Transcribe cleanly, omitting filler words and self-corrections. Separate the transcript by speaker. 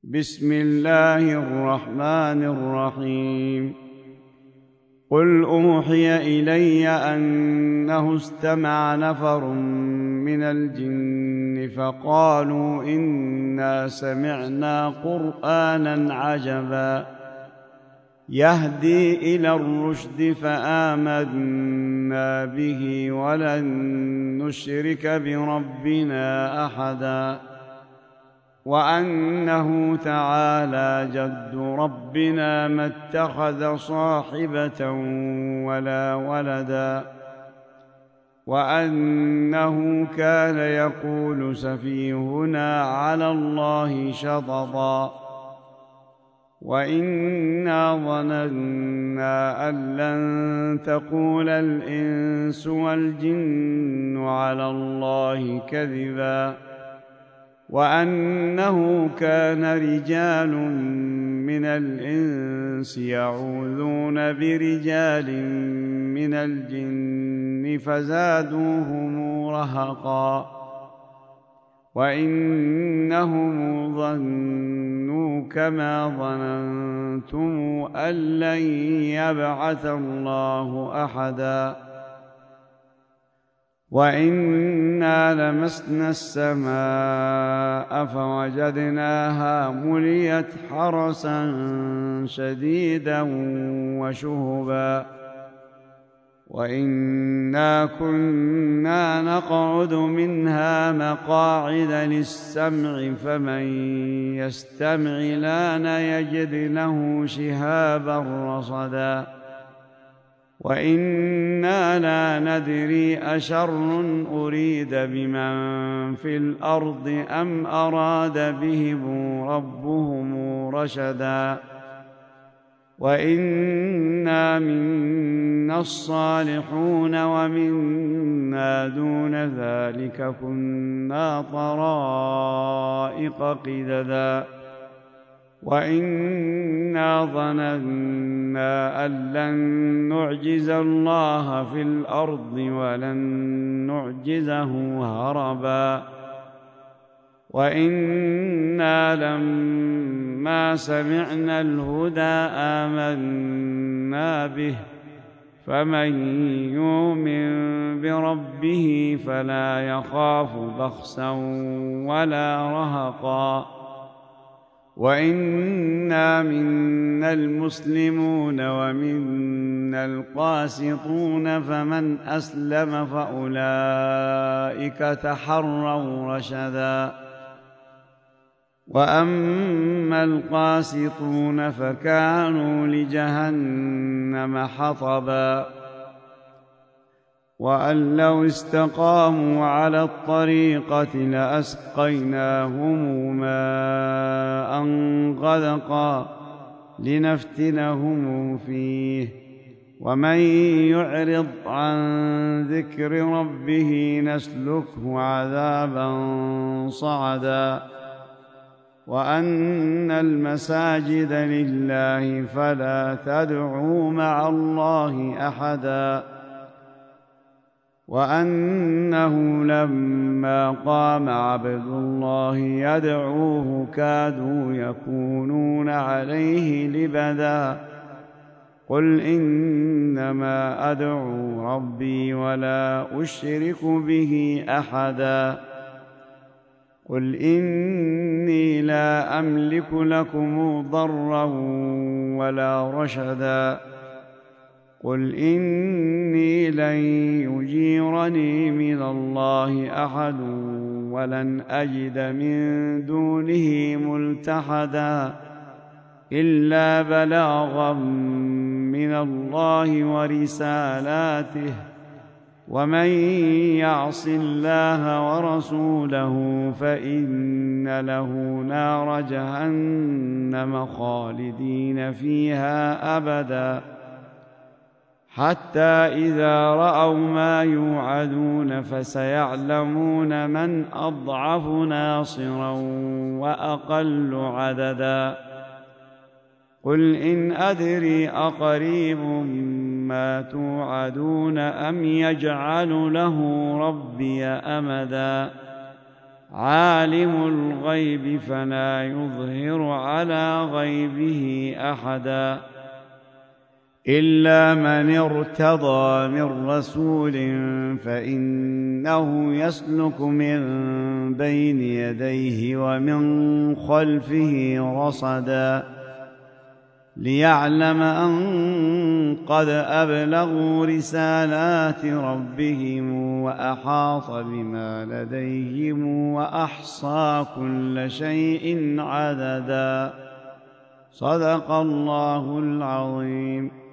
Speaker 1: بسم الله الرحمن الرحيم. قل أوحي إلي أنه استمع نفر من الجن فقالوا إنا سمعنا قرآنا عجبا يهدي إلى الرشد فآمنا به ولن نشرك بربنا أحدا وأنه تعالى جد ربنا ما اتخذ صاحبة ولا ولدا وأنه كان يقول سفيهنا على الله شططا وإنا ظننا أن لن تقول الإنس والجن على الله كذبا وأنه كان رجال من الإنس يعوذون برجال من الجن فزادوهم رهقا وإنهم ظنوا كما ظننتم أن لن يبعث الله أحدا وإنا لمسنا السماء فوجدناها مليت حرسا شديدا وشهبا وإنا كنا نقعد منها مقاعد للسمع فمن يستمع الآن يجد له شهابا رصدا وإنا لا ندري أشر أريد بمن في الأرض أم أراد بهم ربهم رشدا وإنا منا الصالحون ومنا دون ذلك كنا طرائق قددا وإنا ظننا أن لن نعجز الله في الأرض ولن نعجزه هربا وإنا لما سمعنا الهدى آمنا به فمن يؤمن بربه فلا يخاف بخسا ولا رهقا وإنا منا المسلمون ومنا القاسطون فمن أسلم فأولئك تحروا رشدا وأما القاسطون فكانوا لجهنم حطبا وأن لو استقاموا على الطريقة لأسقيناهم ماء غدقا لنفتنهم فيه ومن يعرض عن ذكر ربه نسلكه عذابا صعدا وأن المساجد لله فلا تدعوا مع الله أحدا وأنه لما قام عبد الله يدعوه كادوا يكونون عليه لبدا قل إنما أدعو ربي ولا أشرك به أحدا قل إني لا أملك لكم ضرا ولا رشدا قل إني لن يجيرني من الله أحد ولن أجد من دونه ملتحدا إلا بلاغا من الله ورسالاته ومن يعص الله ورسوله فإن له نار جهنم خالدين فيها أبدا حتى إذا رأوا ما يوعدون فسيعلمون من أضعف ناصرا وأقل عددا قل إن أدري أقريب ما توعدون أم يجعل له ربي أمدا عالم الغيب فلا يظهر على غيبه أحدا إلا من ارتضى من رسول فإنه يسلك من بين يديه ومن خلفه رصدا ليعلم أن قد أبلغوا رسالات ربهم وأحاط بما لديهم وأحصى كل شيء عددا. صدق الله العظيم.